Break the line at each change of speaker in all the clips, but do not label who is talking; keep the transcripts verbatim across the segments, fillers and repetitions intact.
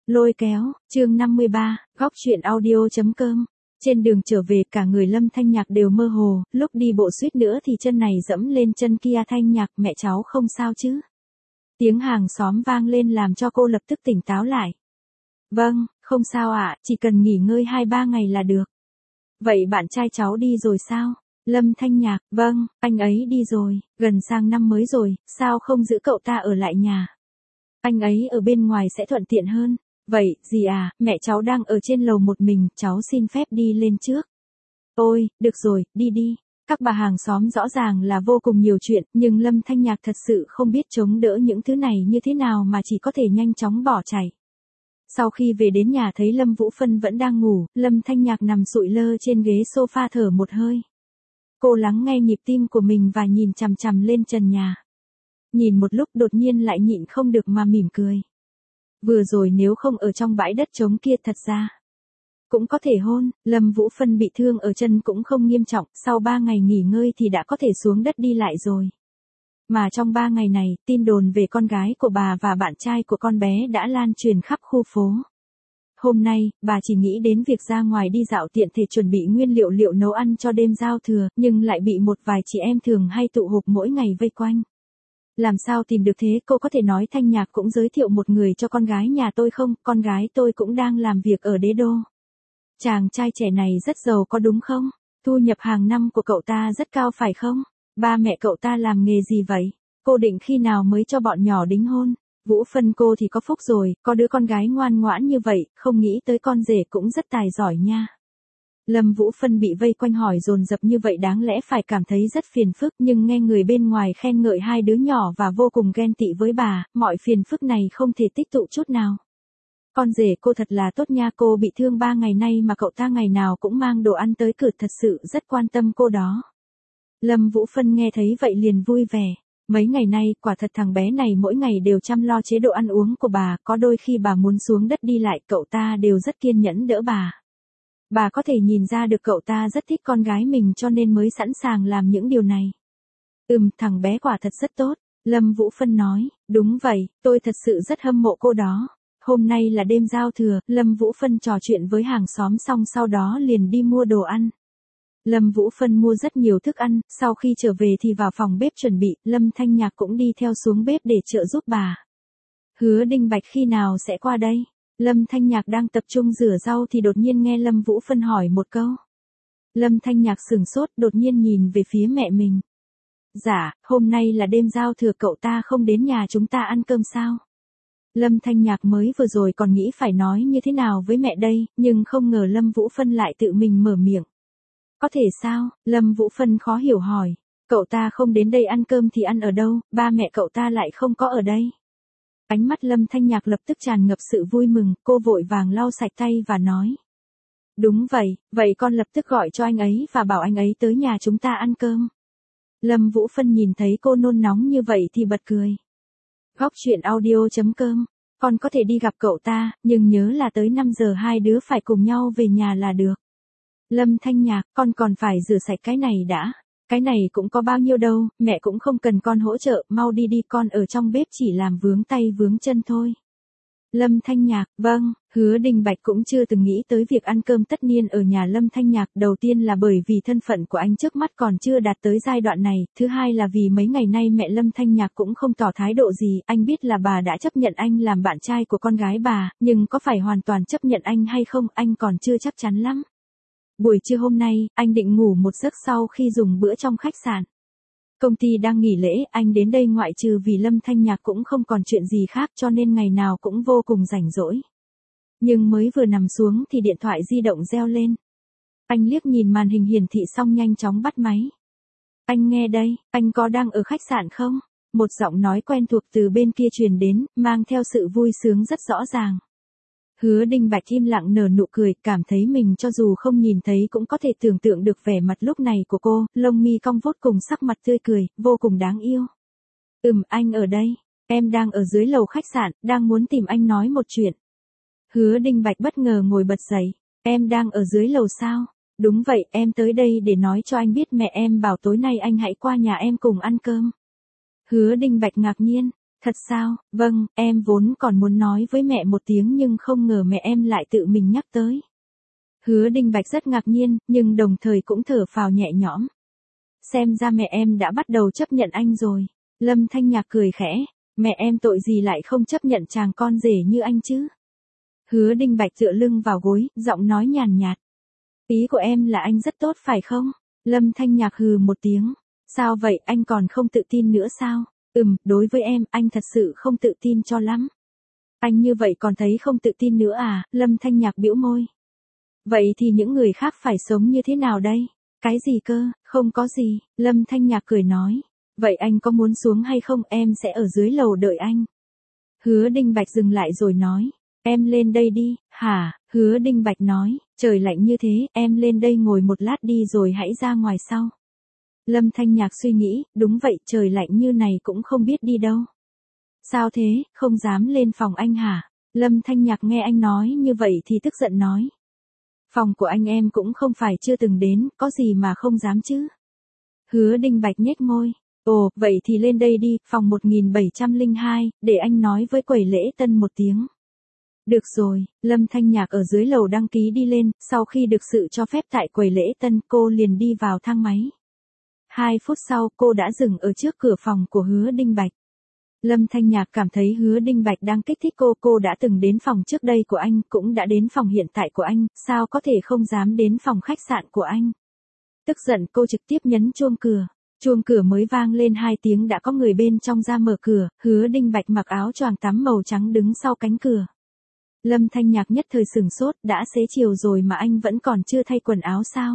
Lôi kéo, chương năm mươi ba, góc chuyện audio.com. Trên đường trở về cả người Lâm Thanh Nhạc đều mơ hồ, lúc đi bộ suýt nữa thì chân này dẫm lên chân kia. Thanh Nhạc, mẹ cháu không sao chứ? Tiếng hàng xóm vang lên làm cho cô lập tức tỉnh táo lại. Vâng, không sao ạ, chỉ cần nghỉ ngơi hai ba ngày là được. Vậy bạn trai cháu đi rồi sao? Lâm Thanh Nhạc, vâng, anh ấy đi rồi, gần sang năm mới rồi, sao không giữ cậu ta ở lại nhà? Anh ấy ở bên ngoài sẽ thuận tiện hơn. Vậy, dì à, mẹ cháu đang ở trên lầu một mình, cháu xin phép đi lên trước. Ôi, được rồi, đi đi. Các bà hàng xóm rõ ràng là vô cùng nhiều chuyện, nhưng Lâm Thanh Nhạc thật sự không biết chống đỡ những thứ này như thế nào mà chỉ có thể nhanh chóng bỏ chạy. Sau khi về đến nhà thấy Lâm Vũ Phân vẫn đang ngủ, Lâm Thanh Nhạc nằm sụi lơ trên ghế sofa thở một hơi. Cô lắng nghe nhịp tim của mình và nhìn chằm chằm lên trần nhà. Nhìn một lúc đột nhiên lại nhịn không được mà mỉm cười. Vừa rồi nếu không ở trong bãi đất trống kia thật ra cũng có thể hôn. Lâm Vũ Phân bị thương ở chân cũng không nghiêm trọng, sau ba ngày nghỉ ngơi thì đã có thể xuống đất đi lại rồi. Mà trong ba ngày này, tin đồn về con gái của bà và bạn trai của con bé đã lan truyền khắp khu phố. Hôm nay, bà chỉ nghĩ đến việc ra ngoài đi dạo tiện thể chuẩn bị nguyên liệu liệu nấu ăn cho đêm giao thừa, nhưng lại bị một vài chị em thường hay tụ họp mỗi ngày vây quanh. Làm sao tìm được thế? Cô có thể nói Thanh Nhạc cũng giới thiệu một người cho con gái nhà tôi không? Con gái tôi cũng đang làm việc ở đế đô. Chàng trai trẻ này rất giàu có đúng không? Thu nhập hàng năm của cậu ta rất cao phải không? Ba mẹ cậu ta làm nghề gì vậy? Cô định khi nào mới cho bọn nhỏ đính hôn? Vũ Phân cô thì có phúc rồi, có đứa con gái ngoan ngoãn như vậy, không nghĩ tới con rể cũng rất tài giỏi nha. Lâm Vũ Phân bị vây quanh hỏi dồn dập như vậy đáng lẽ phải cảm thấy rất phiền phức, nhưng nghe người bên ngoài khen ngợi hai đứa nhỏ và vô cùng ghen tị với bà, mọi phiền phức này không thể tích tụ chút nào. Con rể cô thật là tốt nha, cô bị thương ba ngày nay mà cậu ta ngày nào cũng mang đồ ăn tới cửa, thật sự rất quan tâm cô đó. Lâm Vũ Phân nghe thấy vậy liền vui vẻ. Mấy ngày nay, quả thật thằng bé này mỗi ngày đều chăm lo chế độ ăn uống của bà, có đôi khi bà muốn xuống đất đi lại, cậu ta đều rất kiên nhẫn đỡ bà. Bà có thể nhìn ra được cậu ta rất thích con gái mình cho nên mới sẵn sàng làm những điều này. Ừm, thằng bé quả thật rất tốt, Lâm Vũ Phân nói, đúng vậy, tôi thật sự rất hâm mộ cô đó. Hôm nay là đêm giao thừa, Lâm Vũ Phân trò chuyện với hàng xóm xong sau đó liền đi mua đồ ăn. Lâm Vũ Phân mua rất nhiều thức ăn, sau khi trở về thì vào phòng bếp chuẩn bị, Lâm Thanh Nhạc cũng đi theo xuống bếp để trợ giúp bà. Hứa Đinh Bạch khi nào sẽ qua đây? Lâm Thanh Nhạc đang tập trung rửa rau thì đột nhiên nghe Lâm Vũ Phân hỏi một câu. Lâm Thanh Nhạc sửng sốt, đột nhiên nhìn về phía mẹ mình. Dạ, hôm nay là đêm giao thừa, cậu ta không đến nhà chúng ta ăn cơm sao? Lâm Thanh Nhạc mới vừa rồi còn nghĩ phải nói như thế nào với mẹ đây, nhưng không ngờ Lâm Vũ Phân lại tự mình mở miệng. Có thể sao? Lâm Vũ Phân khó hiểu hỏi. Cậu ta không đến đây ăn cơm thì ăn ở đâu, ba mẹ cậu ta lại không có ở đây. Ánh mắt Lâm Thanh Nhạc lập tức tràn ngập sự vui mừng, cô vội vàng lau sạch tay và nói. Đúng vậy, vậy con lập tức gọi cho anh ấy và bảo anh ấy tới nhà chúng ta ăn cơm. Lâm Vũ Phân nhìn thấy cô nôn nóng như vậy thì bật cười. Góc chuyện audio.com, con có thể đi gặp cậu ta, nhưng nhớ là tới năm giờ hai đứa phải cùng nhau về nhà là được. Lâm Thanh Nhạc, con còn phải rửa sạch cái này đã. Cái này cũng có bao nhiêu đâu, mẹ cũng không cần con hỗ trợ, mau đi đi, con ở trong bếp chỉ làm vướng tay vướng chân thôi. Lâm Thanh Nhạc, vâng, Hứa Đình Bạch cũng chưa từng nghĩ tới việc ăn cơm tất niên ở nhà Lâm Thanh Nhạc, đầu tiên là bởi vì thân phận của anh trước mắt còn chưa đạt tới giai đoạn này, thứ hai là vì mấy ngày nay mẹ Lâm Thanh Nhạc cũng không tỏ thái độ gì, anh biết là bà đã chấp nhận anh làm bạn trai của con gái bà, nhưng có phải hoàn toàn chấp nhận anh hay không, anh còn chưa chắc chắn lắm. Buổi trưa hôm nay, anh định ngủ một giấc sau khi dùng bữa trong khách sạn. Công ty đang nghỉ lễ, anh đến đây ngoại trừ vì Lâm Thanh Nhạc cũng không còn chuyện gì khác cho nên ngày nào cũng vô cùng rảnh rỗi. Nhưng mới vừa nằm xuống thì điện thoại di động reo lên. Anh liếc nhìn màn hình hiển thị xong nhanh chóng bắt máy. Anh nghe đây, anh có đang ở khách sạn không? Một giọng nói quen thuộc từ bên kia truyền đến, mang theo sự vui sướng rất rõ ràng. Hứa Đinh Bạch im lặng nở nụ cười, cảm thấy mình cho dù không nhìn thấy cũng có thể tưởng tượng được vẻ mặt lúc này của cô, lông mi cong vút cùng sắc mặt tươi cười, vô cùng đáng yêu. Ừm, anh ở đây, em đang ở dưới lầu khách sạn, đang muốn tìm anh nói một chuyện. Hứa Đinh Bạch bất ngờ ngồi bật dậy, em đang ở dưới lầu sao? Đúng vậy, em tới đây để nói cho anh biết mẹ em bảo tối nay anh hãy qua nhà em cùng ăn cơm. Hứa Đinh Bạch ngạc nhiên, Thật sao, vâng, em vốn còn muốn nói với mẹ một tiếng nhưng không ngờ mẹ em lại tự mình nhắc tới. Hứa Đinh Bạch rất ngạc nhiên, nhưng đồng thời cũng thở phào nhẹ nhõm. Xem ra mẹ em đã bắt đầu chấp nhận anh rồi. Lâm Thanh Nhạc cười khẽ, mẹ em tội gì lại không chấp nhận chàng con rể như anh chứ? Hứa Đinh Bạch dựa lưng vào gối, giọng nói nhàn nhạt. Ý của em là anh rất tốt phải không? Lâm Thanh Nhạc hừ một tiếng. Sao vậy, anh còn không tự tin nữa sao? Ừm, đối với em, anh thật sự không tự tin cho lắm. Anh như vậy còn thấy không tự tin nữa à? Lâm Thanh Nhạc bĩu môi. Vậy thì những người khác phải sống như thế nào đây? Cái gì cơ? Không có gì. Lâm Thanh Nhạc cười nói. Vậy anh có muốn xuống hay không? Em sẽ ở dưới lầu đợi anh. Hứa Đinh Bạch dừng lại rồi nói. Em lên đây đi. Hả? Hứa Đinh Bạch nói. Trời lạnh như thế, em lên đây ngồi một lát đi rồi hãy ra ngoài sau. Lâm Thanh Nhạc suy nghĩ, đúng vậy, trời lạnh như này cũng không biết đi đâu. Sao thế, không dám lên phòng anh hả? Lâm Thanh Nhạc nghe anh nói như vậy thì tức giận nói. Phòng của anh em cũng không phải chưa từng đến, có gì mà không dám chứ? Hứa Đinh Bạch nhếch môi. Ồ, vậy thì lên đây đi, phòng một nghìn bảy trăm lẻ hai, để anh nói với quầy lễ tân một tiếng. Được rồi, Lâm Thanh Nhạc ở dưới lầu đăng ký đi lên, sau khi được sự cho phép tại quầy lễ tân cô liền đi vào thang máy. Hai phút sau cô đã dừng ở trước cửa phòng của Hứa Đinh Bạch. Lâm Thanh Nhạc cảm thấy Hứa Đinh Bạch đang kích thích cô, cô đã từng đến phòng trước đây của anh, cũng đã đến phòng hiện tại của anh, sao có thể không dám đến phòng khách sạn của anh. Tức giận cô trực tiếp nhấn chuông cửa. Chuông cửa mới vang lên hai tiếng đã có người bên trong ra mở cửa, Hứa Đinh Bạch mặc áo choàng tắm màu trắng đứng sau cánh cửa. Lâm Thanh Nhạc nhất thời sửng sốt, đã xế chiều rồi mà anh vẫn còn chưa thay quần áo sao?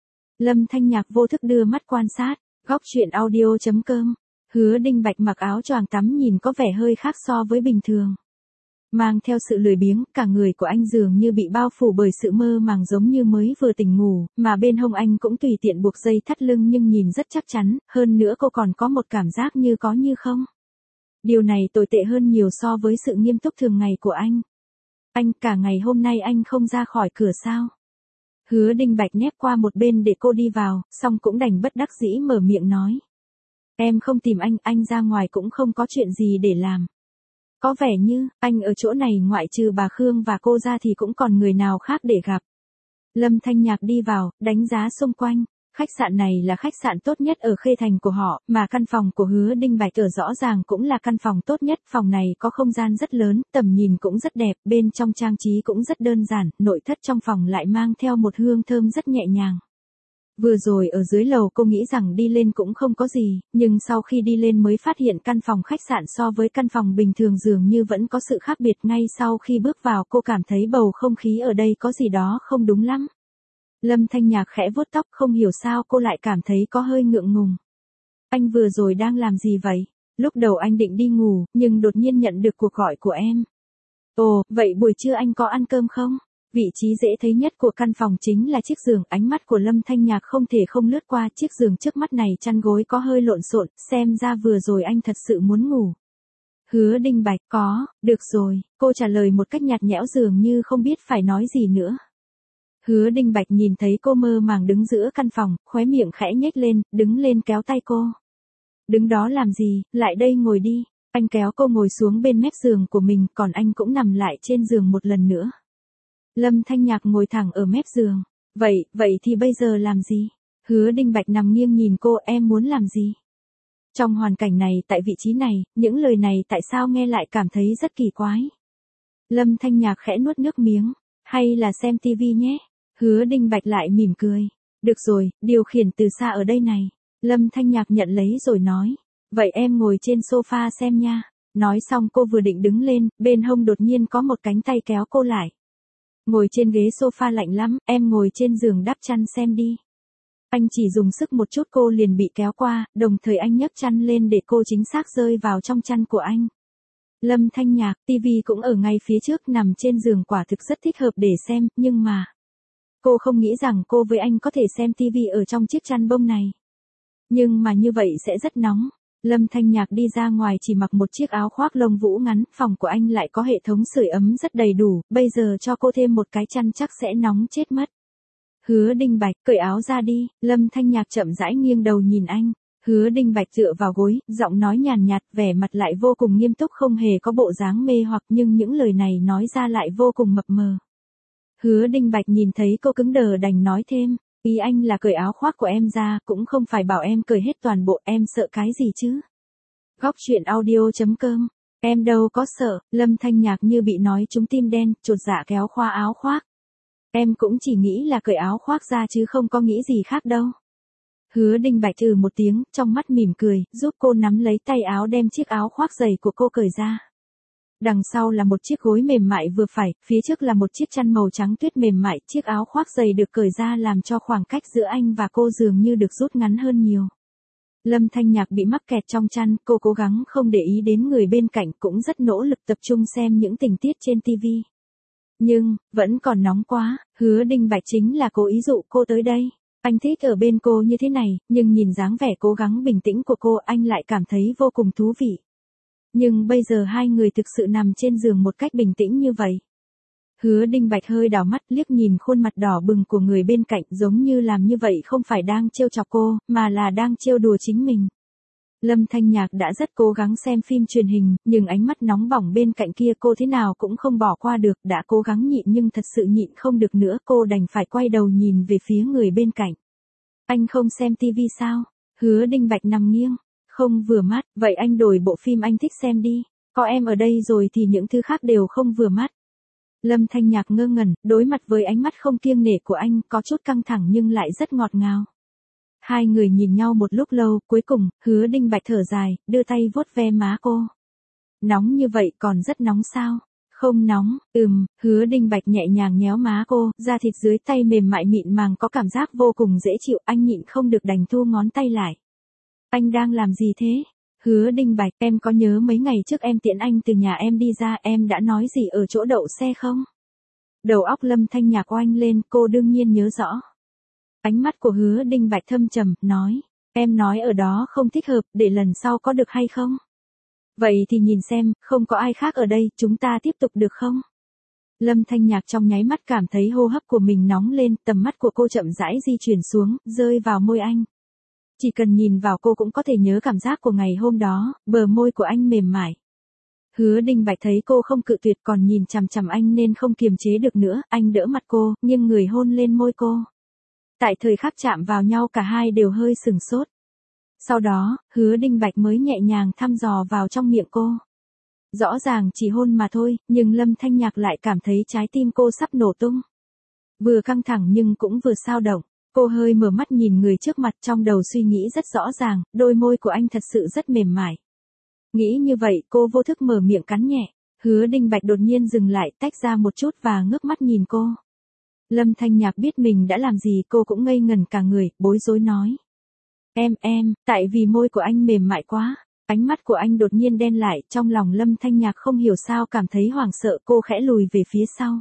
Lâm Thanh Nhạc vô thức đưa mắt quan sát, góc truyện audio chấm com. Hứa Đinh Bạch mặc áo choàng tắm nhìn có vẻ hơi khác so với bình thường. Mang theo sự lười biếng, cả người của anh dường như bị bao phủ bởi sự mơ màng giống như mới vừa tỉnh ngủ, mà bên hông anh cũng tùy tiện buộc dây thắt lưng nhưng nhìn rất chắc chắn, hơn nữa cô còn có một cảm giác như có như không. Điều này tồi tệ hơn nhiều so với sự nghiêm túc thường ngày của anh. Anh, cả ngày hôm nay anh không ra khỏi cửa sao? Hứa Đinh Bạch nép qua một bên để cô đi vào, xong cũng đành bất đắc dĩ mở miệng nói. Em không tìm anh, anh ra ngoài cũng không có chuyện gì để làm. Có vẻ như, anh ở chỗ này ngoại trừ bà Khương và cô ra thì cũng còn người nào khác để gặp. Lâm Thanh Nhạc đi vào, đánh giá xung quanh. Khách sạn này là khách sạn tốt nhất ở Khê Thành của họ, mà căn phòng của Hứa Đinh Bạch ở rõ ràng cũng là căn phòng tốt nhất. Phòng này có không gian rất lớn, tầm nhìn cũng rất đẹp, bên trong trang trí cũng rất đơn giản, nội thất trong phòng lại mang theo một hương thơm rất nhẹ nhàng. Vừa rồi ở dưới lầu cô nghĩ rằng đi lên cũng không có gì, nhưng sau khi đi lên mới phát hiện căn phòng khách sạn so với căn phòng bình thường dường như vẫn có sự khác biệt. Ngay sau khi bước vào cô cảm thấy bầu không khí ở đây có gì đó không đúng lắm. Lâm Thanh Nhạc khẽ vuốt tóc, không hiểu sao cô lại cảm thấy có hơi ngượng ngùng. Anh vừa rồi đang làm gì vậy? Lúc đầu anh định đi ngủ, nhưng đột nhiên nhận được cuộc gọi của em. Ồ, vậy buổi trưa anh có ăn cơm không? Vị trí dễ thấy nhất của căn phòng chính là chiếc giường, ánh mắt của Lâm Thanh Nhạc không thể không lướt qua chiếc giường trước mắt này, chăn gối có hơi lộn xộn, xem ra vừa rồi anh thật sự muốn ngủ. Hứa Đinh Bạch, có, được rồi, cô trả lời một cách nhạt nhẽo dường như không biết phải nói gì nữa. Hứa Đinh Bạch nhìn thấy cô mơ màng đứng giữa căn phòng, khóe miệng khẽ nhếch lên, đứng lên kéo tay cô. Đứng đó làm gì, lại đây ngồi đi. Anh kéo cô ngồi xuống bên mép giường của mình, còn anh cũng nằm lại trên giường một lần nữa. Lâm Thanh Nhạc ngồi thẳng ở mép giường. Vậy, vậy thì bây giờ làm gì? Hứa Đinh Bạch nằm nghiêng nhìn cô, em muốn làm gì? Trong hoàn cảnh này, tại vị trí này, những lời này tại sao nghe lại cảm thấy rất kỳ quái? Lâm Thanh Nhạc khẽ nuốt nước miếng. Hay là xem tivi nhé? Hứa Đinh Bạch lại mỉm cười. Được rồi, điều khiển từ xa ở đây này. Lâm Thanh Nhạc nhận lấy rồi nói. Vậy em ngồi trên sofa xem nha. Nói xong cô vừa định đứng lên, bên hông đột nhiên có một cánh tay kéo cô lại. Ngồi trên ghế sofa lạnh lắm, em ngồi trên giường đắp chăn xem đi. Anh chỉ dùng sức một chút cô liền bị kéo qua, đồng thời anh nhấc chăn lên để cô chính xác rơi vào trong chăn của anh. Lâm Thanh Nhạc, tivi cũng ở ngay phía trước, nằm trên giường quả thực rất thích hợp để xem, nhưng mà... Cô không nghĩ rằng cô với anh có thể xem tivi ở trong chiếc chăn bông này. Nhưng mà như vậy sẽ rất nóng. Lâm Thanh Nhạc đi ra ngoài chỉ mặc một chiếc áo khoác lông vũ ngắn, phòng của anh lại có hệ thống sưởi ấm rất đầy đủ, bây giờ cho cô thêm một cái chăn chắc sẽ nóng chết mất. Hứa Đinh Bạch, cởi áo ra đi. Lâm Thanh Nhạc chậm rãi nghiêng đầu nhìn anh. Hứa Đinh Bạch dựa vào gối, giọng nói nhàn nhạt, vẻ mặt lại vô cùng nghiêm túc không hề có bộ dáng mê hoặc nhưng những lời này nói ra lại vô cùng mập mờ. Hứa Đinh Bạch nhìn thấy cô cứng đờ đành nói thêm, ý anh là cởi áo khoác của em ra, cũng không phải bảo em cởi hết toàn bộ, em sợ cái gì chứ? Góc truyện audio chấm com, em đâu có sợ, Lâm Thanh Nhạc như bị nói trúng tim đen, chột dạ kéo khoa áo khoác. Em cũng chỉ nghĩ là cởi áo khoác ra chứ không có nghĩ gì khác đâu. Hứa Đinh Bạch ừ một tiếng, trong mắt mỉm cười, giúp cô nắm lấy tay áo đem chiếc áo khoác dày của cô cởi ra. Đằng sau là một chiếc gối mềm mại vừa phải, phía trước là một chiếc chăn màu trắng tuyết mềm mại, chiếc áo khoác dày được cởi ra làm cho khoảng cách giữa anh và cô dường như được rút ngắn hơn nhiều. Lâm Thanh Nhạc bị mắc kẹt trong chăn, cô cố gắng không để ý đến người bên cạnh cũng rất nỗ lực tập trung xem những tình tiết trên tivi. Nhưng, vẫn còn nóng quá, Hứa Đinh Bạch chính là cố ý dụ cô tới đây. Anh thích ở bên cô như thế này, nhưng nhìn dáng vẻ cố gắng bình tĩnh của cô anh lại cảm thấy vô cùng thú vị. Nhưng bây giờ hai người thực sự nằm trên giường một cách bình tĩnh như vậy. Hứa Đinh Bạch hơi đảo mắt liếc nhìn khuôn mặt đỏ bừng của người bên cạnh giống như làm như vậy không phải đang trêu chọc cô, mà là đang trêu đùa chính mình. Lâm Thanh Nhạc đã rất cố gắng xem phim truyền hình, nhưng ánh mắt nóng bỏng bên cạnh kia cô thế nào cũng không bỏ qua được, đã cố gắng nhịn nhưng thật sự nhịn không được nữa, cô đành phải quay đầu nhìn về phía người bên cạnh. Anh không xem tivi sao? Hứa Đinh Bạch nằm nghiêng. Không vừa mắt, vậy anh đổi bộ phim anh thích xem đi, có em ở đây rồi thì những thứ khác đều không vừa mắt. Lâm Thanh Nhạc ngơ ngẩn, đối mặt với ánh mắt không kiêng nể của anh, có chút căng thẳng nhưng lại rất ngọt ngào. Hai người nhìn nhau một lúc lâu, cuối cùng, Hứa Đinh Bạch thở dài, đưa tay vuốt ve má cô. Nóng như vậy còn rất nóng sao? Không nóng, ừm, Hứa Đinh Bạch nhẹ nhàng nhéo má cô, da thịt dưới tay mềm mại mịn màng có cảm giác vô cùng dễ chịu, anh nhịn không được đành thu ngón tay lại. Anh đang làm gì thế? Hứa Đinh Bạch, em có nhớ mấy ngày trước em tiễn anh từ nhà em đi ra em đã nói gì ở chỗ đậu xe không? Đầu óc Lâm Thanh Nhạc oanh lên, cô đương nhiên nhớ rõ. Ánh mắt của Hứa Đinh Bạch thâm trầm, nói, em nói ở đó không thích hợp, để lần sau có được hay không? Vậy thì nhìn xem, không có ai khác ở đây, chúng ta tiếp tục được không? Lâm Thanh Nhạc trong nháy mắt cảm thấy hô hấp của mình nóng lên, tầm mắt của cô chậm rãi di chuyển xuống, rơi vào môi anh. Chỉ cần nhìn vào cô cũng có thể nhớ cảm giác của ngày hôm đó, bờ môi của anh mềm mại. Hứa Đinh Bạch thấy cô không cự tuyệt còn nhìn chằm chằm anh nên không kiềm chế được nữa, anh đỡ mặt cô, nghiêng người hôn lên môi cô. Tại thời khắc chạm vào nhau cả hai đều hơi sừng sốt. Sau đó, Hứa Đinh Bạch mới nhẹ nhàng thăm dò vào trong miệng cô. Rõ ràng chỉ hôn mà thôi, nhưng Lâm Thanh Nhạc lại cảm thấy trái tim cô sắp nổ tung. Vừa căng thẳng nhưng cũng vừa xao động. Cô hơi mở mắt nhìn người trước mặt trong đầu suy nghĩ rất rõ ràng, đôi môi của anh thật sự rất mềm mại. Nghĩ như vậy cô vô thức mở miệng cắn nhẹ. Hứa Đinh Bạch đột nhiên dừng lại tách ra một chút và ngước mắt nhìn cô. Lâm Thanh Nhạc biết mình đã làm gì cô cũng ngây ngẩn cả người, bối rối nói. Em, em, tại vì môi của anh mềm mại quá. Ánh mắt của anh đột nhiên đen lại, trong lòng Lâm Thanh Nhạc không hiểu sao cảm thấy hoảng sợ, cô khẽ lùi về phía sau.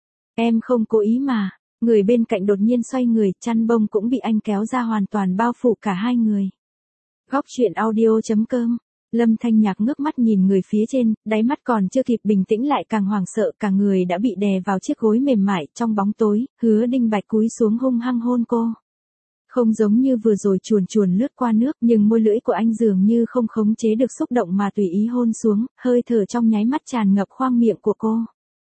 Em không cố ý mà. Người bên cạnh đột nhiên xoay người, chăn bông cũng bị anh kéo ra hoàn toàn bao phủ cả hai người. Góc truyện audio chấm com. Lâm Thanh Nhạc ngước mắt nhìn người phía trên, đáy mắt còn chưa kịp bình tĩnh lại càng hoảng sợ, cả người đã bị đè vào chiếc gối mềm mại trong bóng tối, Hứa Đinh Bạch cúi xuống hung hăng hôn cô. Không giống như vừa rồi chuồn chuồn lướt qua nước, nhưng môi lưỡi của anh dường như không khống chế được xúc động mà tùy ý hôn xuống, hơi thở trong nháy mắt tràn ngập khoang miệng của cô.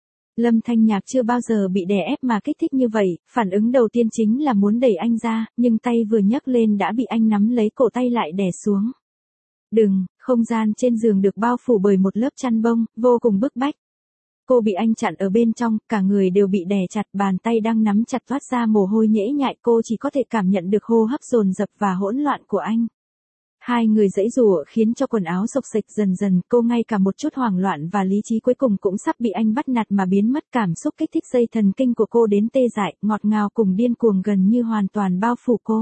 Lâm Thanh Nhạc chưa bao giờ bị đè ép mà kích thích như vậy, phản ứng đầu tiên chính là muốn đẩy anh ra, nhưng tay vừa nhấc lên đã bị anh nắm lấy cổ tay lại đè xuống. Đừng, không gian trên giường được bao phủ bởi một lớp chăn bông, vô cùng bức bách. Cô bị anh chặn ở bên trong, cả người đều bị đè chặt, bàn tay đang nắm chặt toát ra mồ hôi nhễ nhại, cô chỉ có thể cảm nhận được hô hấp dồn dập và hỗn loạn của anh. Hai người giãy giụa khiến cho quần áo xộc xệch dần dần, cô ngay cả một chút hoảng loạn và lý trí cuối cùng cũng sắp bị anh bắt nạt mà biến mất, cảm xúc kích thích dây thần kinh của cô đến tê dại, ngọt ngào cùng điên cuồng gần như hoàn toàn bao phủ cô.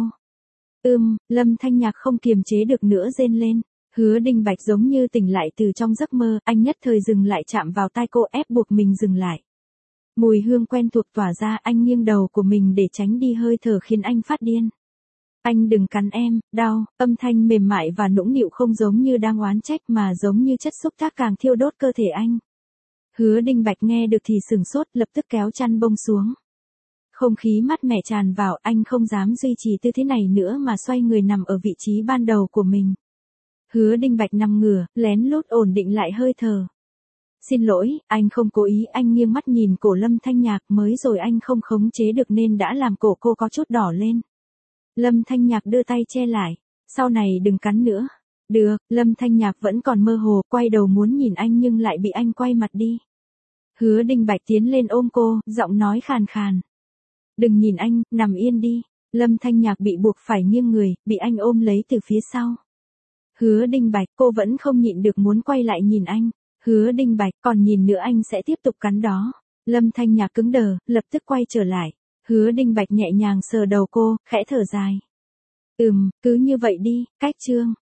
Ưm, Lâm Thanh Nhạc không kiềm chế được nữa rên lên. Hứa Đinh Bạch giống như tỉnh lại từ trong giấc mơ, anh nhất thời dừng lại chạm vào tai cô ép buộc mình dừng lại. Mùi hương quen thuộc tỏa ra, anh nghiêng đầu của mình để tránh đi hơi thở khiến anh phát điên. Anh đừng cắn em, đau, âm thanh mềm mại và nũng nịu không giống như đang oán trách mà giống như chất xúc tác càng thiêu đốt cơ thể anh. Hứa Đinh Bạch nghe được thì sừng sốt, lập tức kéo chăn bông xuống. Không khí mát mẻ tràn vào, anh không dám duy trì tư thế này nữa mà xoay người nằm ở vị trí ban đầu của mình. Hứa Đinh Bạch nằm ngửa, lén lút ổn định lại hơi thở. Xin lỗi, anh không cố ý, anh nghiêng mắt nhìn cổ Lâm Thanh Nhạc, mới rồi anh không khống chế được nên đã làm cổ cô có chút đỏ lên. Lâm Thanh Nhạc đưa tay che lại, sau này đừng cắn nữa. Được, Lâm Thanh Nhạc vẫn còn mơ hồ, quay đầu muốn nhìn anh nhưng lại bị anh quay mặt đi. Hứa Đinh Bạch tiến lên ôm cô, giọng nói khàn khàn. Đừng nhìn anh, nằm yên đi. Lâm Thanh Nhạc bị buộc phải nghiêng người, bị anh ôm lấy từ phía sau. Hứa Đinh Bạch, cô vẫn không nhịn được muốn quay lại nhìn anh. Hứa Đinh Bạch, còn nhìn nữa anh sẽ tiếp tục cắn đó. Lâm Thanh Nhạc cứng đờ, lập tức quay trở lại. Hứa Đinh Bạch nhẹ nhàng sờ đầu cô, khẽ thở dài. Ừm, cứ như vậy đi, cách chương.